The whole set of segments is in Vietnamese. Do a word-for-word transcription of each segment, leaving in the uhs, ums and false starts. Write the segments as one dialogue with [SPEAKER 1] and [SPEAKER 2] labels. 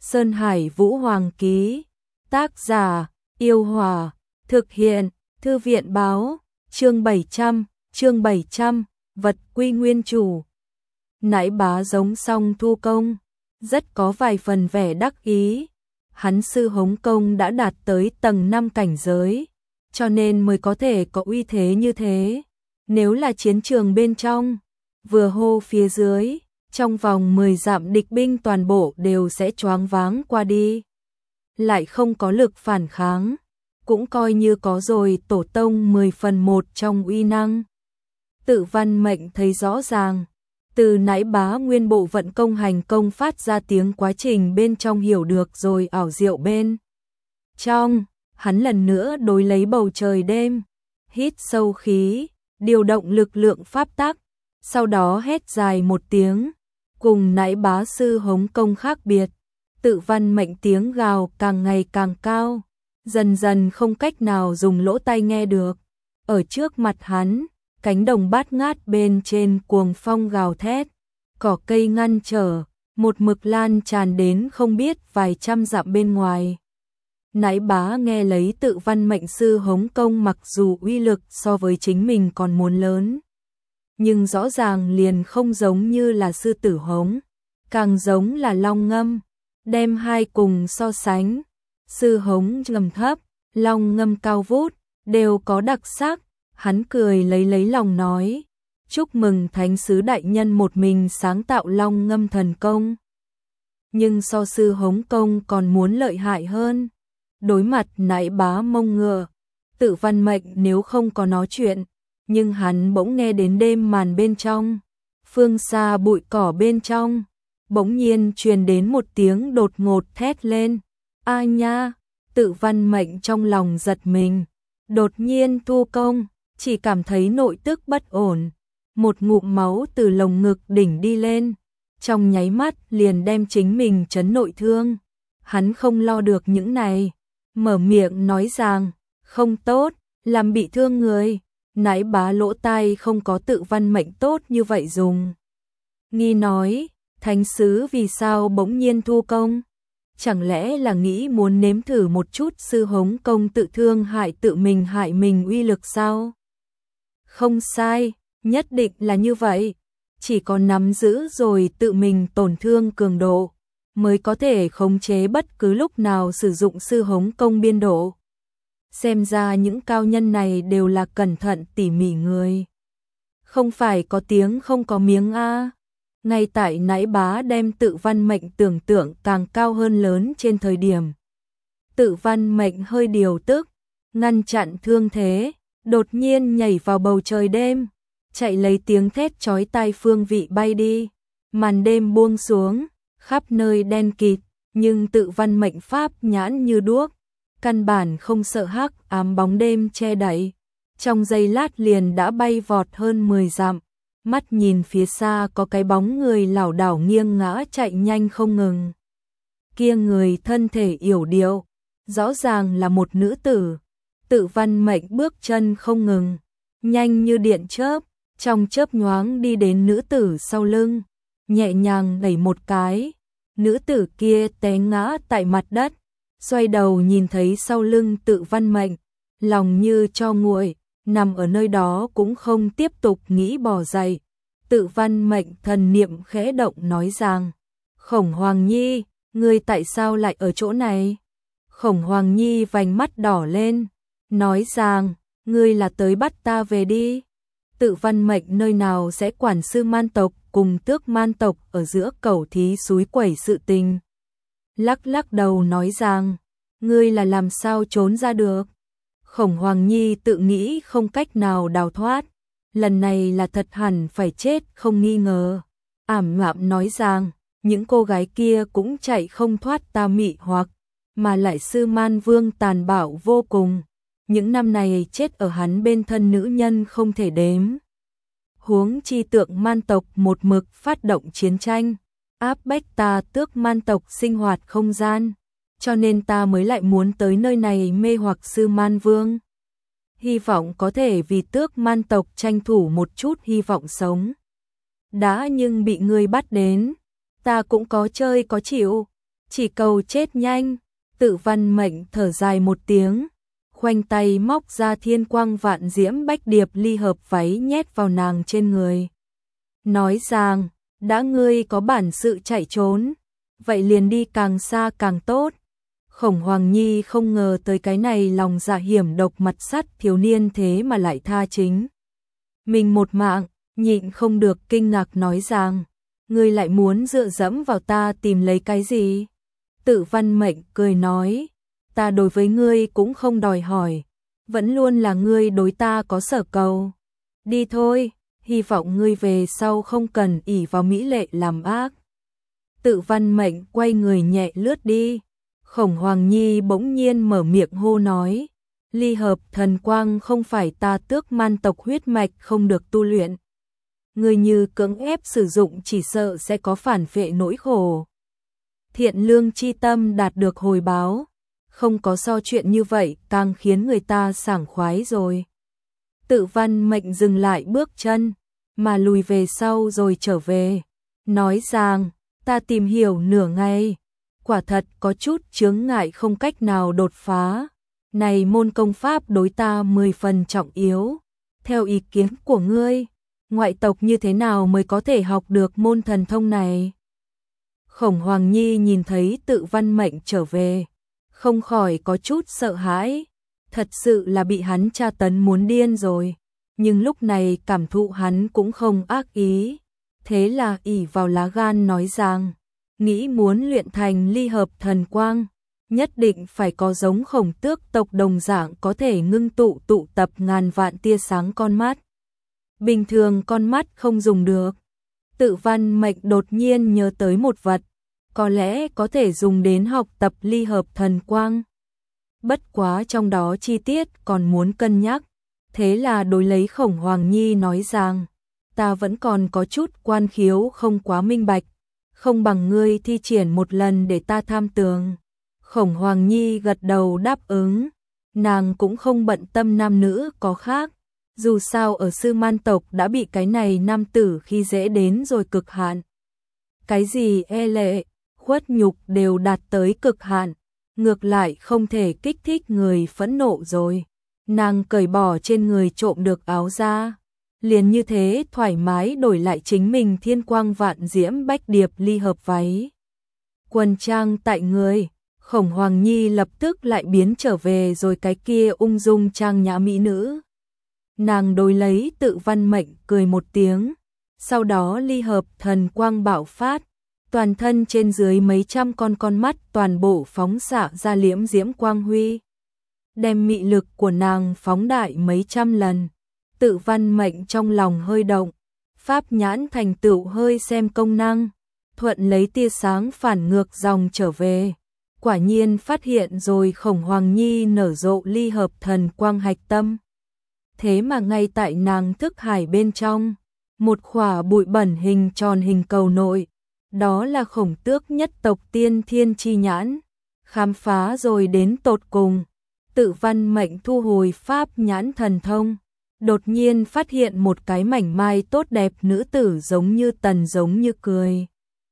[SPEAKER 1] Sơn Hải Vũ Hoàng ký. Tác giả, Yêu Hòa. Thực hiện, Thư viện báo. Chương bảy trăm, chương bảy trăm, vật quy nguyên chủ. Nãi Bá giống xong thu công, rất có vài phần vẻ đắc ý. Hắn sư hống công đã đạt tới tầng năm cảnh giới, cho nên mới có thể có uy thế như thế. Nếu là chiến trường bên trong, vừa hô phía dưới, trong vòng mười dặm địch binh toàn bộ đều sẽ choáng váng qua đi. Lại không có lực phản kháng, cũng coi như có rồi tổ tông mười phần một trong uy năng. Tự Văn Mệnh thấy rõ ràng, từ Nãi Bá nguyên bộ vận công hành công phát ra tiếng quá trình bên trong hiểu được rồi ảo diệu bên trong, hắn lần nữa đối lấy bầu trời đêm, hít sâu khí, điều động lực lượng pháp tắc, sau đó hét dài một tiếng, cùng Nãi Bá sư hống công khác biệt. Tự Văn Mệnh tiếng gào càng ngày càng cao, dần dần không cách nào dùng lỗ tai nghe được. Ở trước mặt hắn, cánh đồng bát ngát bên trên cuồng phong gào thét, cỏ cây ngăn trở, một mực lan tràn đến không biết vài trăm dặm bên ngoài. Nãi Bá nghe lấy Tự Văn Mệnh sư hống công mặc dù uy lực so với chính mình còn muốn lớn, nhưng rõ ràng liền không giống như là sư tử hống, càng giống là long ngâm. Đem hai cùng so sánh, sư hống trầm thấp, long ngâm cao vút, đều có đặc sắc. Hắn cười lấy lấy lòng nói, chúc mừng thánh sứ đại nhân một mình sáng tạo long ngâm thần công. Nhưng so sư hống công còn muốn lợi hại hơn. Đối mặt Nãi Bá mông ngựa, Tự Văn Mệnh nếu không có nói chuyện, nhưng hắn bỗng nghe đến đêm màn bên trong, phương xa bụi cỏ bên trong, bỗng nhiên truyền đến một tiếng đột ngột thét lên. A nha! Tự Văn Mệnh trong lòng giật mình, đột nhiên thu công, chỉ cảm thấy nội tức bất ổn, một ngụm máu từ lồng ngực đỉnh đi lên, trong nháy mắt liền đem chính mình chấn nội thương. Hắn không lo được những này, mở miệng nói rằng, không tốt, làm bị thương người. Nãi Bá lỗ tai không có Tự Văn Mệnh tốt như vậy dùng. Nghi nói, thánh sứ vì sao bỗng nhiên thu công? Chẳng lẽ là nghĩ muốn nếm thử một chút sư hống công tự thương hại tự mình hại mình uy lực sao? Không sai, nhất định là như vậy. Chỉ có nắm giữ rồi tự mình tổn thương cường độ, mới có thể khống chế bất cứ lúc nào sử dụng sư hống công biên độ. Xem ra những cao nhân này đều là cẩn thận tỉ mỉ người. Không phải có tiếng không có miếng a. Ngay tại Nãi Bá đem Tự Văn Mệnh tưởng tượng càng cao hơn lớn trên thời điểm, Tự Văn Mệnh hơi điều tức, ngăn chặn thương thế, đột nhiên nhảy vào bầu trời đêm, chạy lấy tiếng thét chói tai phương vị bay đi. Màn đêm buông xuống, khắp nơi đen kịt, nhưng Tự Văn Mệnh pháp nhãn như đuốc, căn bản không sợ hắc ám bóng đêm che đậy. Trong giây lát liền đã bay vọt hơn mười dặm. Mắt nhìn phía xa có cái bóng người lảo đảo nghiêng ngã chạy nhanh không ngừng. Kia người thân thể yểu điệu, rõ ràng là một nữ tử. Tự Văn Mệnh bước chân không ngừng, nhanh như điện chớp, trong chớp nhoáng đi đến nữ tử sau lưng, nhẹ nhàng đẩy một cái. Nữ tử kia té ngã tại mặt đất, xoay đầu nhìn thấy sau lưng Tự Văn Mệnh, lòng như tro nguội, nằm ở nơi đó cũng không tiếp tục nghĩ bò dậy. Tự Văn Mệnh thần niệm khẽ động nói rằng, Khổng Hoàng Nhi, ngươi tại sao lại ở chỗ này? Khổng Hoàng Nhi vành mắt đỏ lên, nói rằng, ngươi là tới bắt ta về đi. Tự Văn Mệnh nơi nào sẽ quản sư man tộc cùng Tước man tộc ở giữa cẩu thí súi quẩy sự tình. Lắc lắc đầu nói rằng, ngươi là làm sao trốn ra được? Khổng Hoàng Nhi tự nghĩ không cách nào đào thoát, lần này là thật hẳn phải chết không nghi ngờ. Ảm ngạm nói rằng, những cô gái kia cũng chạy không thoát ta mị hoặc, mà lại sư man vương tàn bạo vô cùng. Những năm này chết ở hắn bên thân nữ nhân không thể đếm. Huống chi tượng man tộc một mực phát động chiến tranh, áp bách ta Tước man tộc sinh hoạt không gian, cho nên ta mới lại muốn tới nơi này mê hoặc sư man vương. Hy vọng có thể vì Tước man tộc tranh thủ một chút hy vọng sống. Đã nhưng bị ngươi bắt đến, ta cũng có chơi có chịu. chỉ cầu chết nhanh. Tự Văn Mệnh thở dài một tiếng, khoanh tay móc ra thiên quang vạn diễm bách điệp ly hợp váy nhét vào nàng trên người. Nói rằng, đã ngươi có bản sự chạy trốn, vậy liền đi càng xa càng tốt. Khổng Hoàng Nhi không ngờ tới cái này lòng dạ hiểm độc mặt sắt thiếu niên thế mà lại tha chính mình một mạng, nhịn không được kinh ngạc nói rằng, ngươi lại muốn dựa dẫm vào ta tìm lấy cái gì? Tự Văn Mệnh cười nói, ta đối với ngươi cũng không đòi hỏi, vẫn luôn là ngươi đối ta có sở cầu. Đi thôi, hy vọng ngươi về sau không cần ỷ vào mỹ lệ làm ác. Tự Văn Mệnh quay người nhẹ lướt đi. Khổng Hoàng Nhi bỗng nhiên mở miệng hô nói, ly hợp thần quang không phải ta tước man tộc huyết mạch không được tu luyện. Người như cưỡng ép sử dụng chỉ sợ sẽ có phản phệ nỗi khổ. Thiện lương chi tâm đạt được hồi báo, không có so chuyện như vậy càng khiến người ta sảng khoái rồi. Tự Văn Mệnh dừng lại bước chân, mà lùi về sau rồi trở về, nói rằng, ta tìm hiểu nửa ngày. Quả thật có chút chướng ngại không cách nào đột phá. Này môn công pháp đối ta mười phần trọng yếu. Theo ý kiến của ngươi, ngoại tộc như thế nào mới có thể học được môn thần thông này? Khổng Hoàng Nhi nhìn thấy Tự Văn Mệnh trở về, không khỏi có chút sợ hãi. Thật sự là bị hắn tra tấn muốn điên rồi. Nhưng lúc này cảm thụ hắn cũng không ác ý. Thế là ỷ vào lá gan nói rằng, nghĩ muốn luyện thành ly hợp thần quang, nhất định phải có giống Khổng Tước tộc đồng dạng có thể ngưng tụ tụ tập ngàn vạn tia sáng con mắt. Bình thường con mắt không dùng được. Tự Văn Mệnh đột nhiên nhớ tới một vật, có lẽ có thể dùng đến học tập ly hợp thần quang. Bất quá trong đó chi tiết còn muốn cân nhắc, thế là đối lấy Khổng Hoàng Nhi nói rằng, ta vẫn còn có chút quan khiếu không quá minh bạch. Không bằng ngươi thi triển một lần để ta tham tường. Khổng Hoàng Nhi gật đầu đáp ứng. Nàng cũng không bận tâm nam nữ có khác. Dù sao ở Sư Man tộc đã bị cái này nam tử khi dễ đến rồi cực hạn. Cái gì e lệ, khuất nhục đều đạt tới cực hạn. Ngược lại không thể kích thích người phẫn nộ rồi. Nàng cởi bỏ trên người trộm được áo ra. Liền như thế thoải mái đổi lại chính mình thiên quang vạn diễm bách điệp ly hợp váy. Quần trang tại người, Khổng Hoàng Nhi lập tức lại biến trở về rồi cái kia ung dung trang nhã mỹ nữ. Nàng đối lấy Tự Văn Mệnh cười một tiếng, sau đó ly hợp thần quang bạo phát, toàn thân trên dưới mấy trăm con con mắt toàn bộ phóng xạ ra liễm diễm quang huy. Đem mị lực của nàng phóng đại mấy trăm lần. Tự Văn Mệnh trong lòng hơi động, pháp nhãn thành tựu hơi xem công năng, thuận lấy tia sáng phản ngược dòng trở về. Quả nhiên phát hiện rồi Khổng Hoàng Nhi nở rộ ly hợp thần quang hạch tâm. Thế mà ngay tại nàng thức hải bên trong, một khỏa bụi bẩn hình tròn hình cầu nội, đó là Khổng Tước nhất tộc tiên thiên chi nhãn, khám phá rồi đến tột cùng. Tự Văn Mệnh thu hồi pháp nhãn thần thông. Đột nhiên phát hiện một cái mảnh mai tốt đẹp nữ tử giống như tần giống như cười.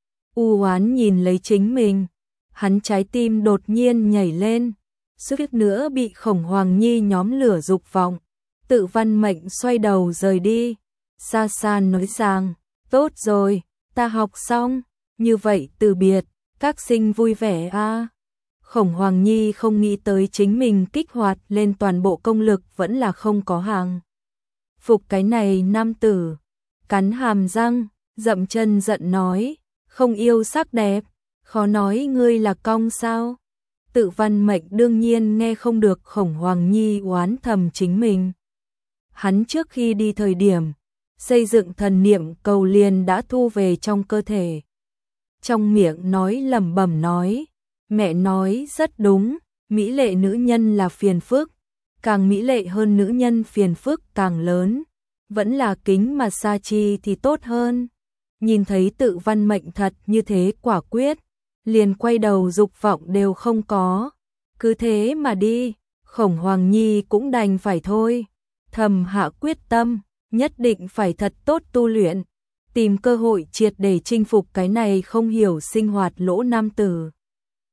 [SPEAKER 1] U oán nhìn lấy chính mình, hắn trái tim đột nhiên nhảy lên, suýt nữa bị Khổng Hoàng Nhi nhóm lửa dục vọng. Tự Văn Mệnh xoay đầu rời đi, xa xa nói rằng, tốt rồi, ta học xong, như vậy từ biệt, các sinh vui vẻ a. À. Khổng Hoàng Nhi không nghĩ tới chính mình kích hoạt lên toàn bộ công lực vẫn là không có hàng. Phục cái này nam tử, cắn hàm răng, dậm chân giận nói, không yêu sắc đẹp, khó nói ngươi là cong sao. Tự Văn Mệnh đương nhiên nghe không được Khổng Hoàng Nhi oán thầm chính mình. Hắn trước khi đi thời điểm, xây dựng thần niệm cầu liền đã thu về trong cơ thể. Trong miệng nói lẩm bẩm nói, mẹ nói rất đúng, mỹ lệ nữ nhân là phiền phức. Càng mỹ lệ hơn nữ nhân phiền phức càng lớn, vẫn là kính mà xa chi thì tốt hơn. Nhìn thấy Tự Văn Mệnh thật như thế quả quyết, liền quay đầu dục vọng đều không có. Cứ thế mà đi, Khổng Hoàng Nhi cũng đành phải thôi. Thầm hạ quyết tâm, nhất định phải thật tốt tu luyện, tìm cơ hội triệt để chinh phục cái này không hiểu sinh hoạt lỗ nam tử.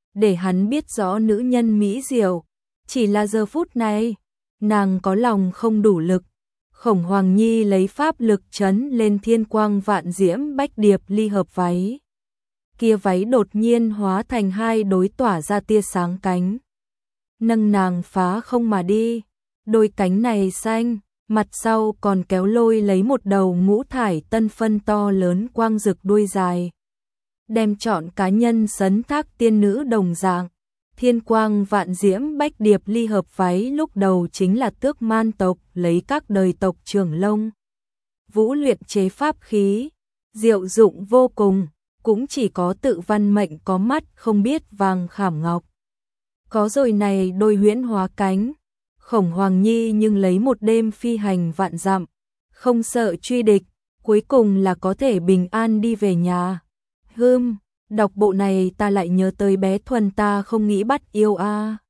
[SPEAKER 1] để hắn biết rõ nữ nhân mỹ diệu. Chỉ là giờ phút này, nàng có lòng không đủ lực. Khổng Hoàng Nhi lấy pháp lực trấn lên thiên quang vạn diễm bách điệp ly hợp váy. Kia váy đột nhiên hóa thành hai đối tỏa ra tia sáng cánh. Nâng nàng phá không mà đi. Đôi cánh này xanh, mặt sau còn kéo lôi lấy một đầu ngũ thải tân phân to lớn quang rực đuôi dài. Đem chọn cá nhân sấn thác tiên nữ đồng dạng. Thiên quang vạn diễm bách điệp ly hợp váy lúc đầu chính là tước man tộc lấy các đời tộc trưởng lông. Vũ luyện chế pháp khí, diệu dụng vô cùng, cũng chỉ có tự văn mệnh có mắt không biết vàng khảm ngọc. Có rồi này đôi huyễn hóa cánh, Khổng Hoàng Nhi nhưng lấy một đêm phi hành vạn dặm, không sợ truy địch, cuối cùng là có thể bình an đi về nhà. Hưm, đọc bộ này ta lại nhớ tới bé Thuần ta không nghĩ bắt yêu a. À.